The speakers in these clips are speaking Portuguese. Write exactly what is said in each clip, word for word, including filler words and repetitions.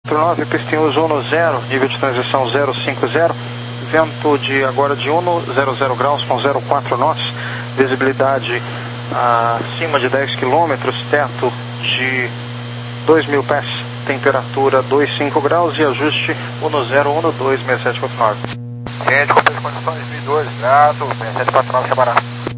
nove, pista em uso um zero, nível de transição zero cinco zero, vento de agora de um zero zero graus com zero quatro knots, visibilidade acima de dez quilômetros, teto de dois mil pés, temperatura dois vírgula cinco graus e ajuste um zero um dois seis sete quatro nove. Gente, com as condições mil e dois, gato, seis sete quatro nove, Chabará.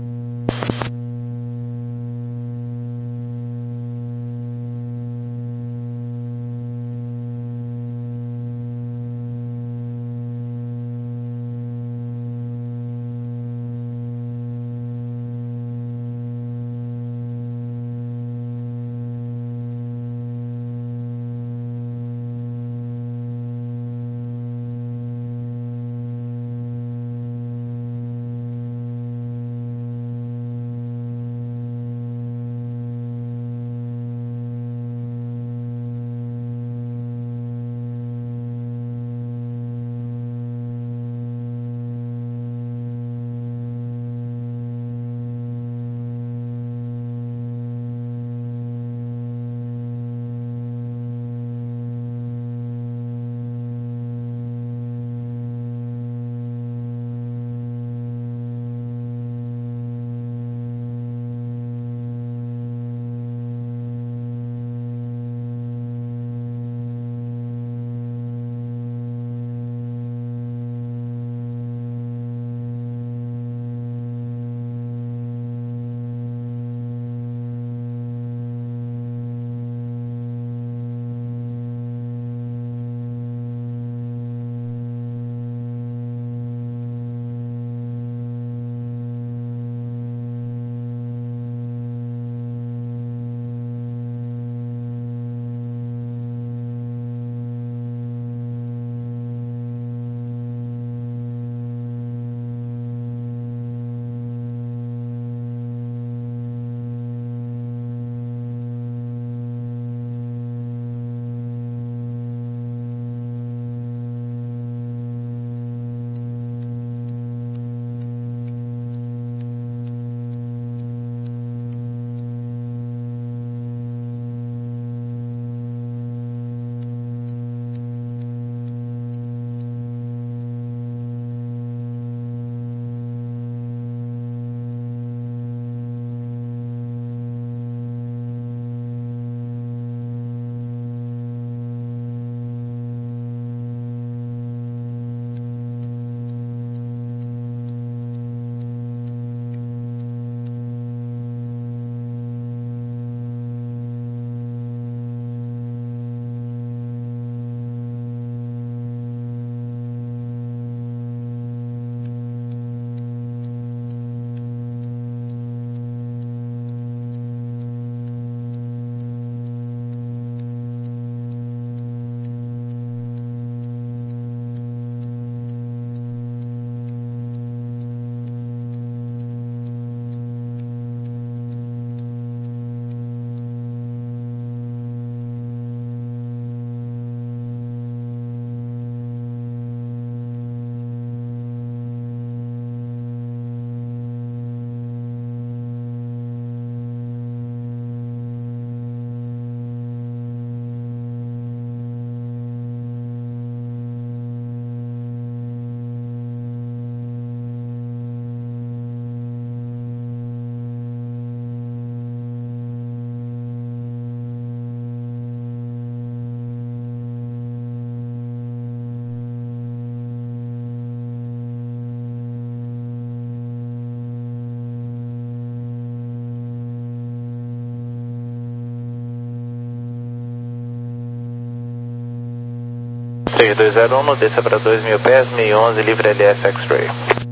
três dois zero um, desça para dois mil pés, mil e onze, livre L S X-Ray.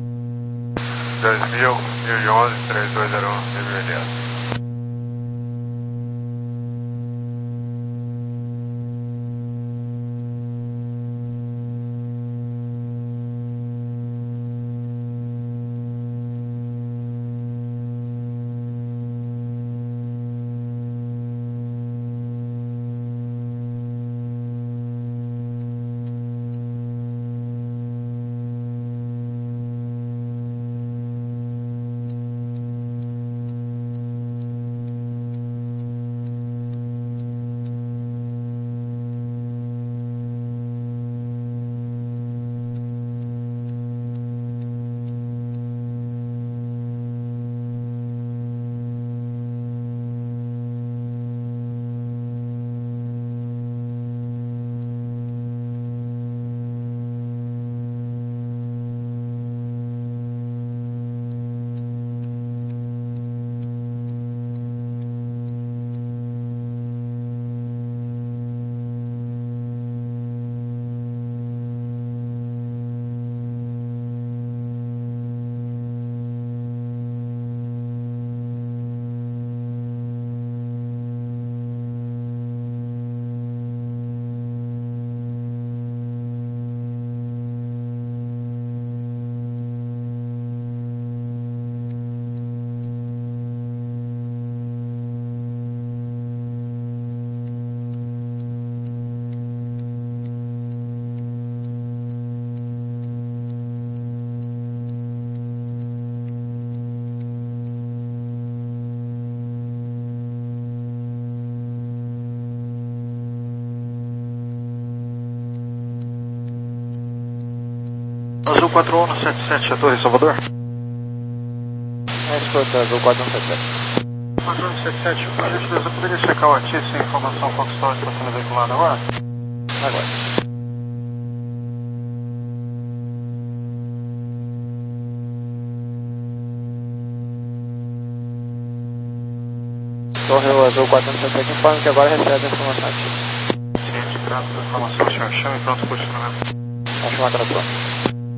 dois mil, mil e onze, três dois zero um, livre L S. Azul quatro um sete sete, a Torre Salvador. É, escuta, Azul quatro um sete sete. quatro um sete sete, por gentileza, poderia checar o A T I sem informação Foxtrot está sendo veiculado agora? Agora. Torre Azul quatro um sete sete, informe que agora recebe a informação ativa. Ciente, grato pela informação, senhor. Chame pronto para o funcionamento. Vamos chamar para pronto.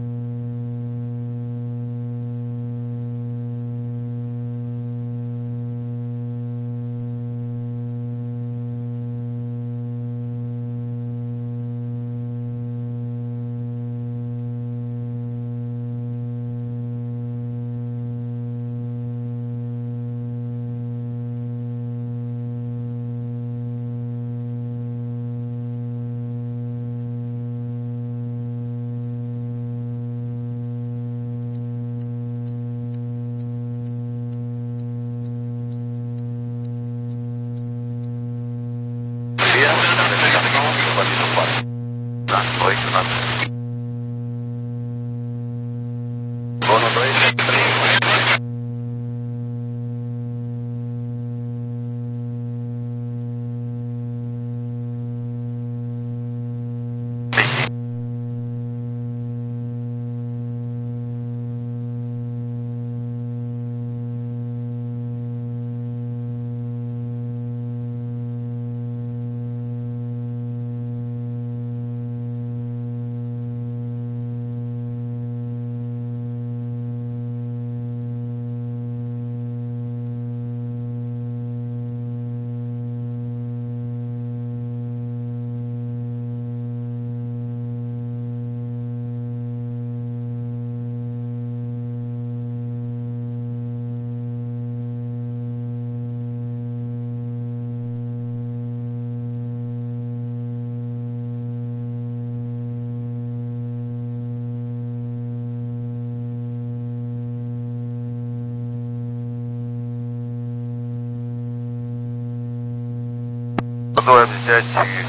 Do Webjet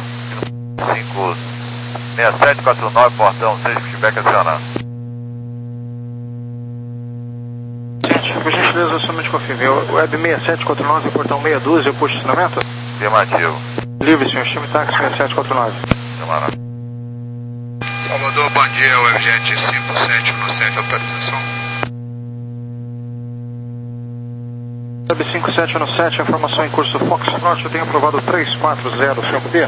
cinco seis sete quatro nove, portão seis, feedback acionado. Gente, por gentileza, somente confirme. O Web seis sete quatro nove, portão meia dúzia, o posicionamento? Afirmativo. Livre, senhor. Chame táxi seis sete quatro nove. Camarada. Salvador, bom dia. Webjet cinco sete um sete, autorização. Web cinco sete um sete, informação em curso Foxtrot, eu tenho aprovado três quatro zero, senhor poder?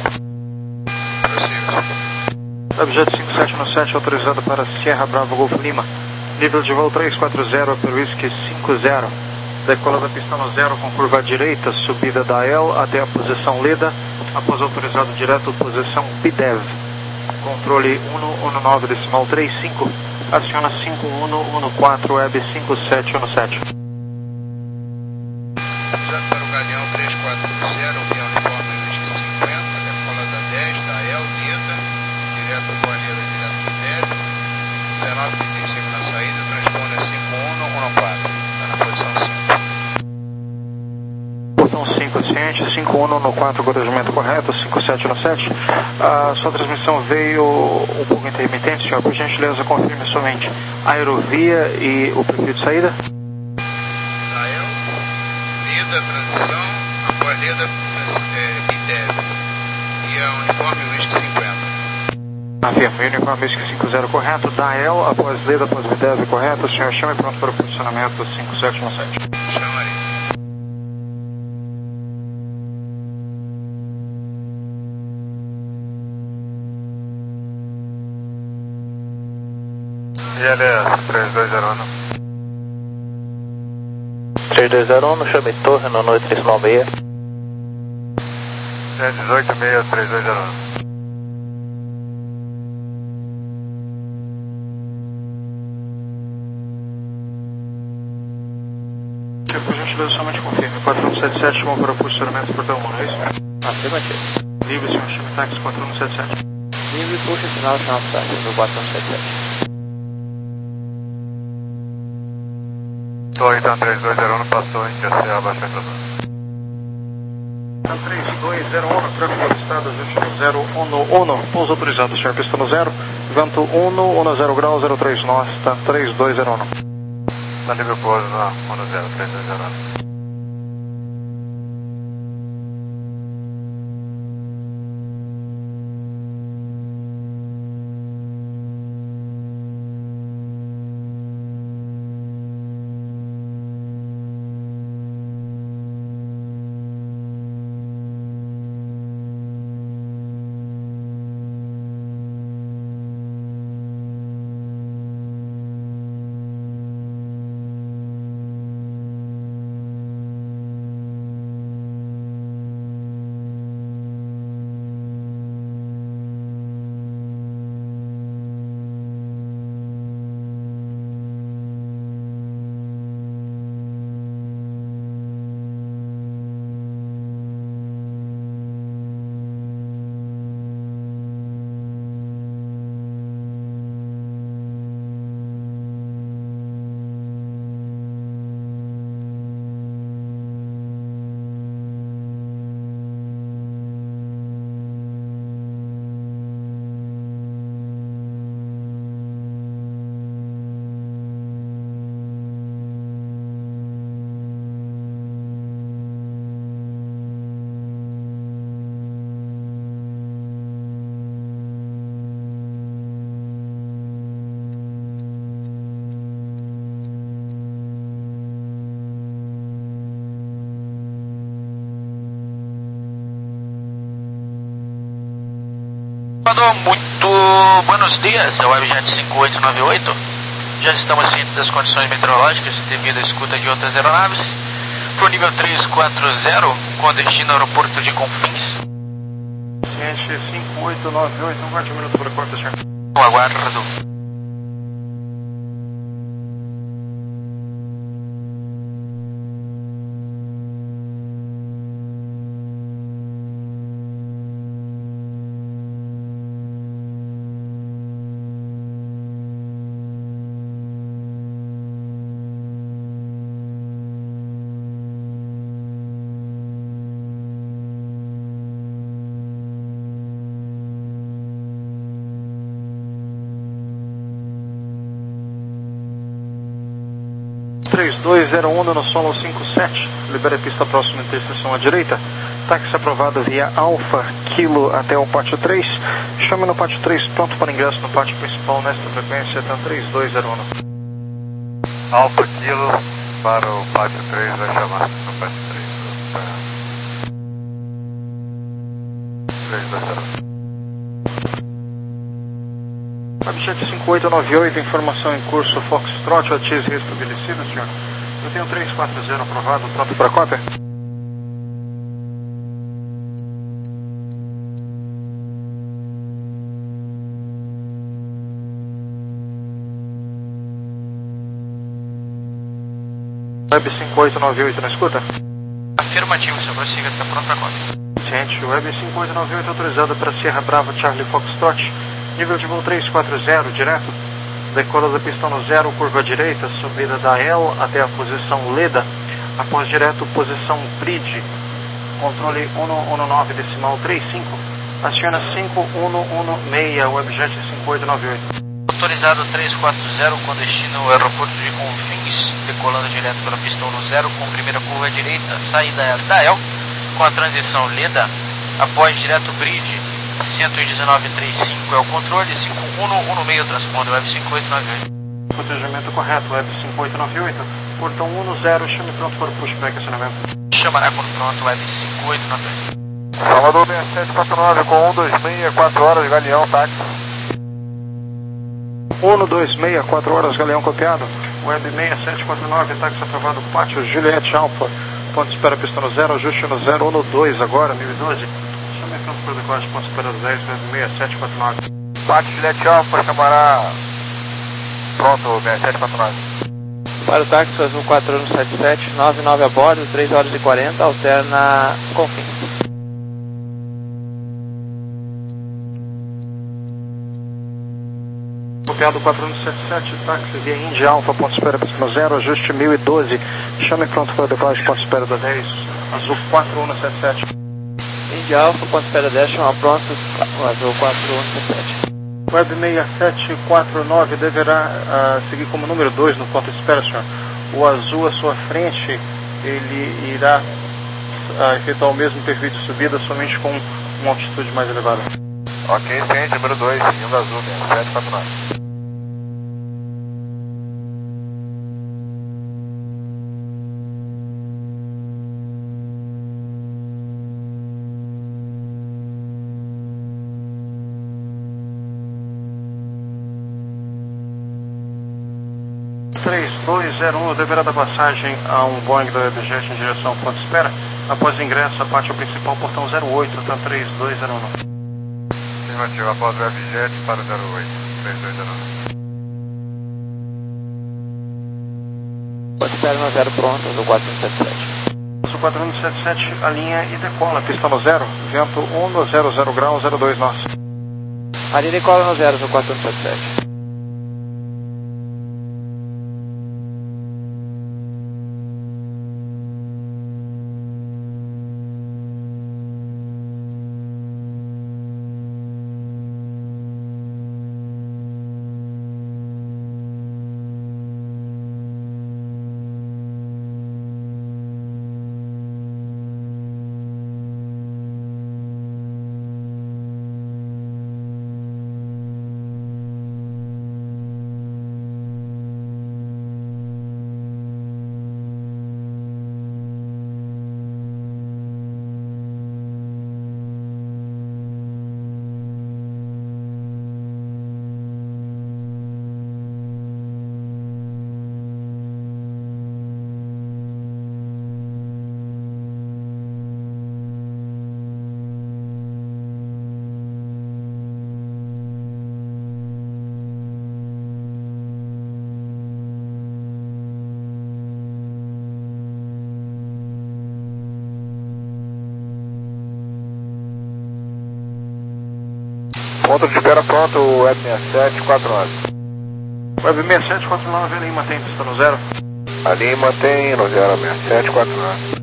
Webjet cinco sete um sete, autorizado para Sierra Bravo Golfo Lima. Nível de voo três quatro zero, per whisky cinco zero. Decola da pista no zero com curva à direita, subida da L até a posição Leda, após autorizado direto, posição B D E V. Controle um um nove decimal três cinco, aciona cinco um um quatro, Web cinco sete um sete. Usado para o Galeão três quatro zero, avião uniforme whisky cinquenta, decola da dez, da L, Leda, direto para a Leda, direto para o débito, dezenove trinta e cinco na saída, transponder cinco um um quatro, está na posição cinco. Portão cinco, ciente, cinco um um quatro, corrigimento correto, cinco sete um sete. A sua transmissão veio um pouco intermitente, senhor, por gentileza, confirme somente a aerovia e o perfil de saída. Da transição, após Leda, é, B D E V e a uniforme whisky cinquenta. Afirma, uniforme whisky cinquenta correto, da L, após Leda, após B D E V correto, o senhor chama pronto para o posicionamento cinco sete um sete. Chama aí. I L S três dois zero um. três dois zero um, chame Torre, no noite decimal seis. cento e dezoito, seis três dois zero um. Por gentileza, somente confirme. quatro um sete sete, vamos para o posicionamento portão um, não é isso? Afirmativo. Livre, senhor, chame táxi quatro um sete sete. Livre, puxa sinal, chama táxi no quatro um sete sete. Torre então três dois zero um, passou em Q C, abaixo a entrada. três dois zero um, tráfego do estado, ajuste no zero um um, pouso autorizado, senhor, pista no zero, vento um, um zero graus, zero três nós, tá três dois zero um. Tá nível pouso na um zero, três dois zero um. Muito buenos dias, é o Webjet cinco oito nove oito. Já estamos cientes das condições meteorológicas devido à escuta de outras aeronaves. Para o nível três quatro zero, com destino ao aeroporto de Confins. Ciente cinco oito nove oito, aguarde um minuto para a quarta, senhor. Aguardo. três dois zero um no solo cinco sete, libera a pista próxima interseção à direita, táxi aprovado via Alfa Kilo até o pátio três, chame no pátio três pronto para ingresso no pátio principal nesta frequência, tá três dois zero um. Alfa Kilo para o pátio três, vai chamar no pátio três. três dois zero um. Webjet cinco oito nove oito, informação em curso Foxtrot, O T I S restabelecido, senhor. Eu tenho três quatro zero aprovado, pronto para cópia? Web cinco oito nove oito, não escuta? Afirmativo, seu prossiga, está pronto para cópia. Ciente, Web cinco oito nove oito autorizado para Sierra Brava Charlie Foxtrot. Nível de voo três quatro zero, direto. Decola da pista no zero, curva direita, subida da L até a posição Leda. Após direto, posição Bridge. Controle um um nove decimal três cinco. Aciona cinco um um seis, Webjet cinco oito nove oito. Autorizado três quatro zero com destino ao aeroporto de Confins, decolando direto pela pista um zero com primeira curva direita, saída da L com a transição Leda. Após direto Bridge. cento e dezenove vírgula trinta e cinco é o controle, cinco um um seis transponde Web cinco oito nove oito. Protegimento correto, Web cinco oito nove oito, portão um zero, chame pronto para o pushback acionamento. Chamará quando pronto, Web cinco oito nove oito. Salvador seis sete quatro nove com um dois seis, quatro horas, Galeão, táxi. um dois seis, quatro horas, Galeão copiado. Web seis sete quatro nove, táxi aprovado, pátio Juliette Alpha. Ponto de espera, pista no zero, ajuste no zero um dois agora, mil e doze. Pronto para decolagem, ponto de espera dez, seis sete quatro nove. Pátio Juliette Alpha, chamará pronto, seis sete quatro nove. Para o táxi azul quatro um sete sete, nove nove a bordo, três horas e quarenta, alterna Confins. Copiado quatro um sete sete, táxi via India Alpha, ponto de espera, pista no zero, ajuste mil e doze. Chame pronto para decolagem, ponto de espera da dez, azul quatro um sete sete. India Alpha, ponto de espera dez, chama pronto, o azul quatro um sete sete. Web seis sete quatro nove deverá uh, seguir como número dois no ponto de espera, senhor. O azul à sua frente, ele irá uh, efetuar o mesmo perfil de subida, somente com uma altitude mais elevada. Ok, ciente, número dois, seguindo azul, seis sete quatro nove. três dois zero um deverá dar passagem a um Boeing da Webjet em direção ao ponto de espera. Após o ingresso, a parte ao principal portão zero oito, tá três dois zero um. Afirmativo, após o Webjet para o zero oito, três dois zero um. Ponto de espera no zero pronto, azul quatro um sete sete. Azul quatro um sete sete, alinha e decola, pista no zero, vento um no zero zero grau, zero dois nós. Ali decola no zero, azul quatro um sete sete. Ponto de espera pronto, Web seis sete quatro nove. Web seis sete quatro nove, ali mantém pista no zero. Ali mantém no zero, seis sete quatro nove.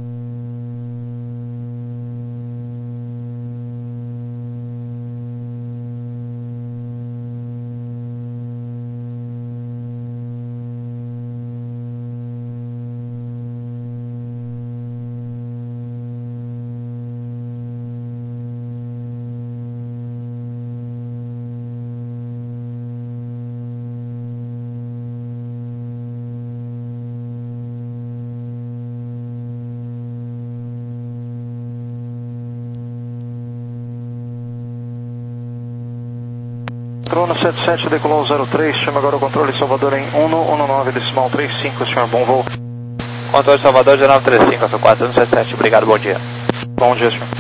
Trono sete sete, decolou zero três, chama agora o controle Salvador em um um nove, decimal três cinco, senhor, bom voo. Controle Salvador um nove três cinco, azul quatro um sete sete, obrigado, bom dia. Bom dia, senhor.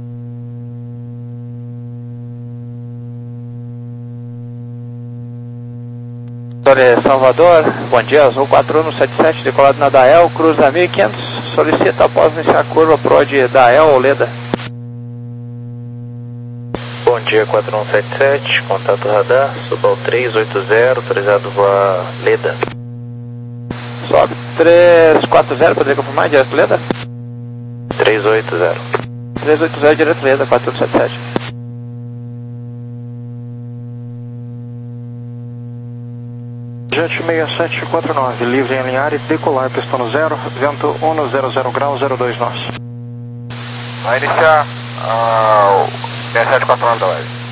Controle Salvador, bom dia, azul quatro um sete sete, decolado na Dael, cruza mil e quinhentos, solicita após iniciar a curva pro de Dael ou Leda. Bom dia, quatro um sete sete, contato radar, suba ao três oito zero, autorizado voar Leda. Sobe três quatro zero, poderia confirmar, direto Leda? três oito zero. três oito zero, direto Leda, quatro um sete sete. Jet seis sete quatro nove, livre em alinhar e decolar, pista no zero, vento um no zero zero grau, zero dois nós. Vai iniciar uh, o seis sete quatro nove da Web.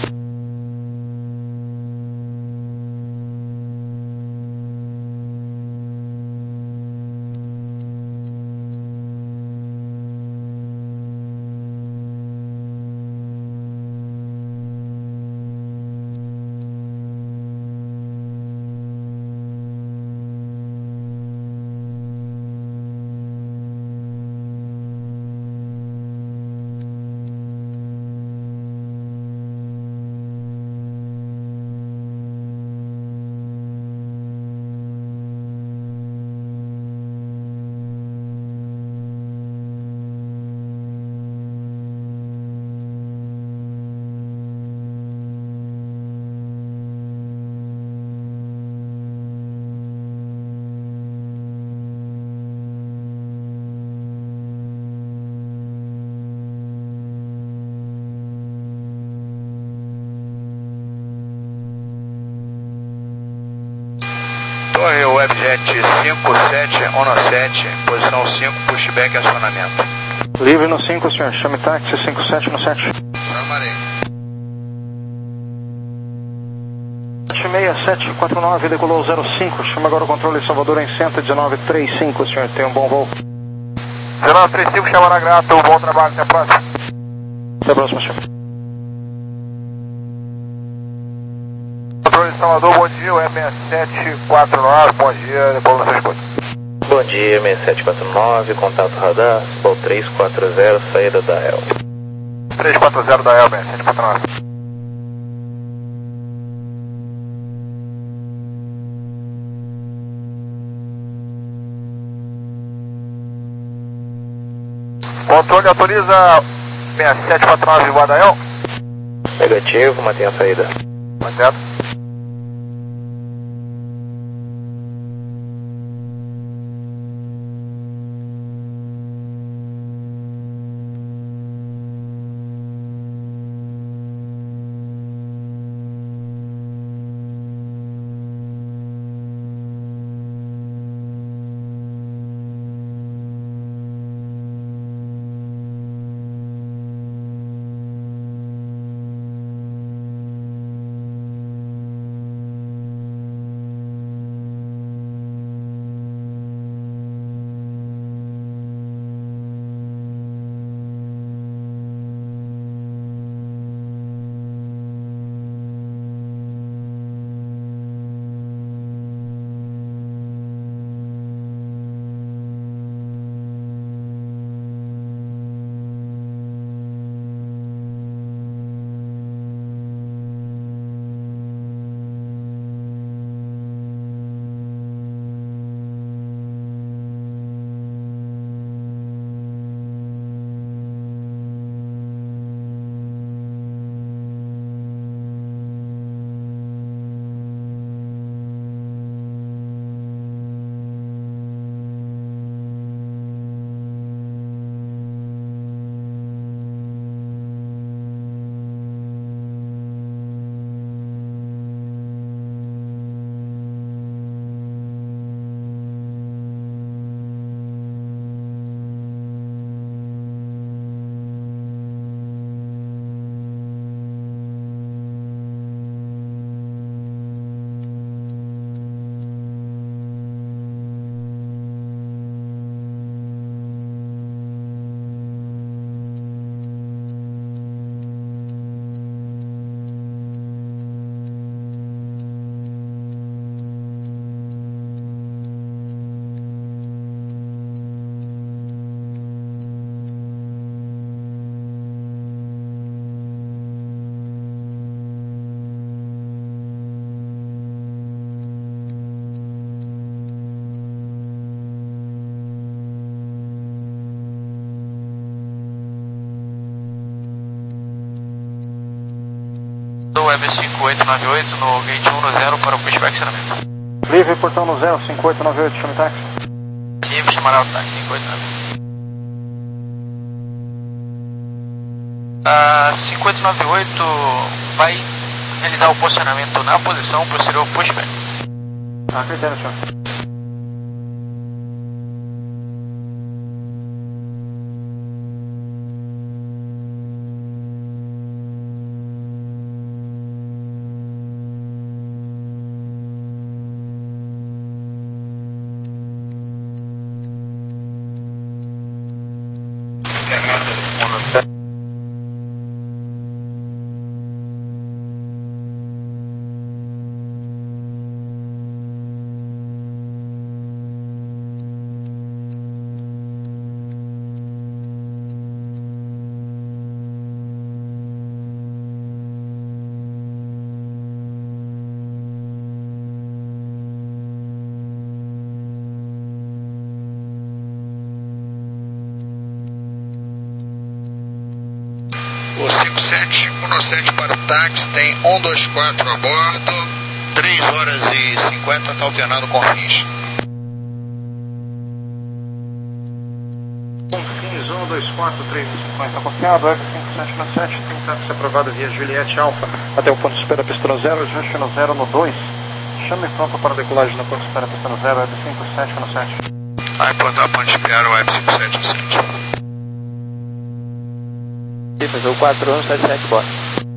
sete cinco sete um sete, posição cinco, pushback e acionamento. Livre no cinco, senhor. Chame táxi cinco sete no sete. Chamarei. sete seis sete quatro nove, decolou zero cinco. Chama agora o controle Salvador em cento e dezenove trinta e cinco, senhor. Tenha um bom voo. dezenove trinta e cinco, chamará grato. Bom trabalho, até a próxima. Até a próxima, senhor. Controle Salvador, bom dia. O M sete quatro nove, bom dia. Depois você responde. Bom dia, M sete quatro nove, contato radar, Sol três quatro zero, saída da E L. três quatro zero da E L, M sete quatro nove. Controle autoriza seis sete quatro nove voar da E L. Negativo, mantenha a saída. Mantendo. Web cinco oito nove oito no gate um no zero para o pushback acionamento. Livre, portão no zero cinco oito nove oito, chame táxi. Livre, chamará o táxi cinco oito nove. A cinco oito nove oito vai realizar o posicionamento na posição posterior pushback. Ah, critério, senhor. O cinco sete um sete para o táxi, tem um dois quatro a bordo, três horas e cinquenta, está alternando com fins. Confins um dois quatro três cinquenta, confiado, F cinco sete no sete, tem táxi aprovado via Juliette Alfa, até o ponto de espera pista no zero, ajuste no zero no dois, Chame pronto para decolagem no ponto de espera pista no zero, Web cinco sete um sete. Vai implantar ponte de espera, Web cinco sete um sete. Fazer o quatro um sete sete, bora.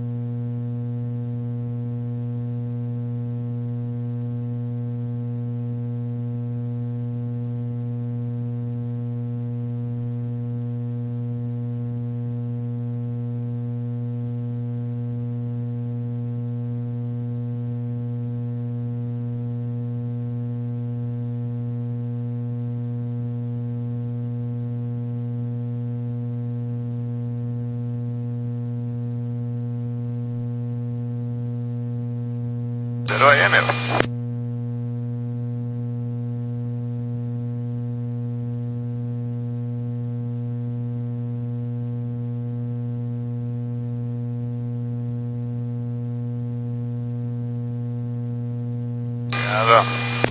Zerou aí, meu. Zero.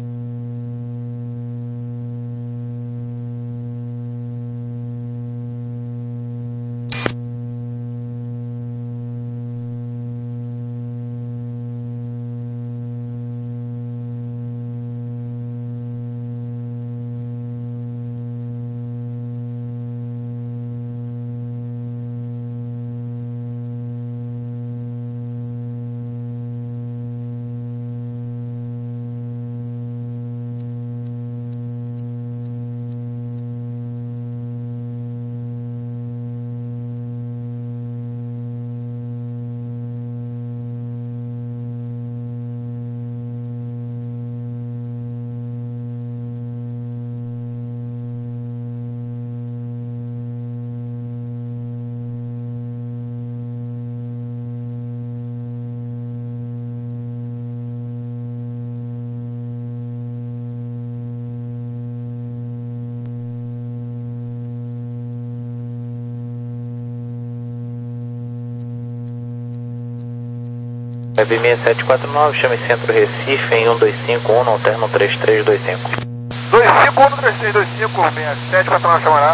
Web seis sete quatro nove, chame Centro Recife em um dois cinco um, alterno três três dois cinco. dois cinco um, três três dois cinco, seis sete quatro nove, chamará.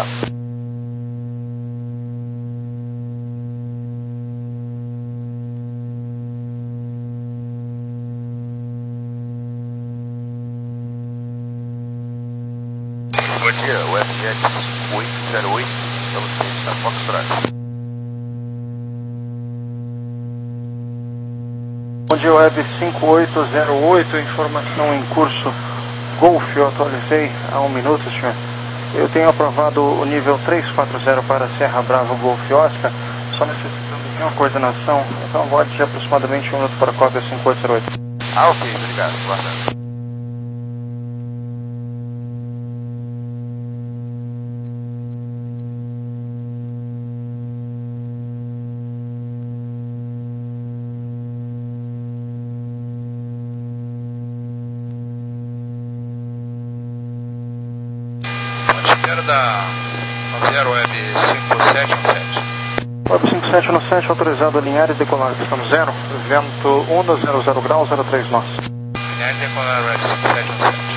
Bom dia, o F Jet cinco oito zero oito, estamos cientes da Foxtrot. Bom dia, Web cinco oito zero oito, informação em curso Golf, eu atualizei há um minuto, senhor. Eu tenho aprovado o nível trezentos e quarenta para Serra Bravo Golf Oscar, só necessitando de uma coordenação, então aguarde de aproximadamente um minuto para a cópia cinco oito zero oito. Ah, ok, obrigado, guardando. Espera da zero Web cinco sete um sete. Web cinco sete um sete, autorizado a alinhar e decolar, pistão zero, vento um zero zero graus, zero três nós. Alinhar e decolar Web cinco sete um sete.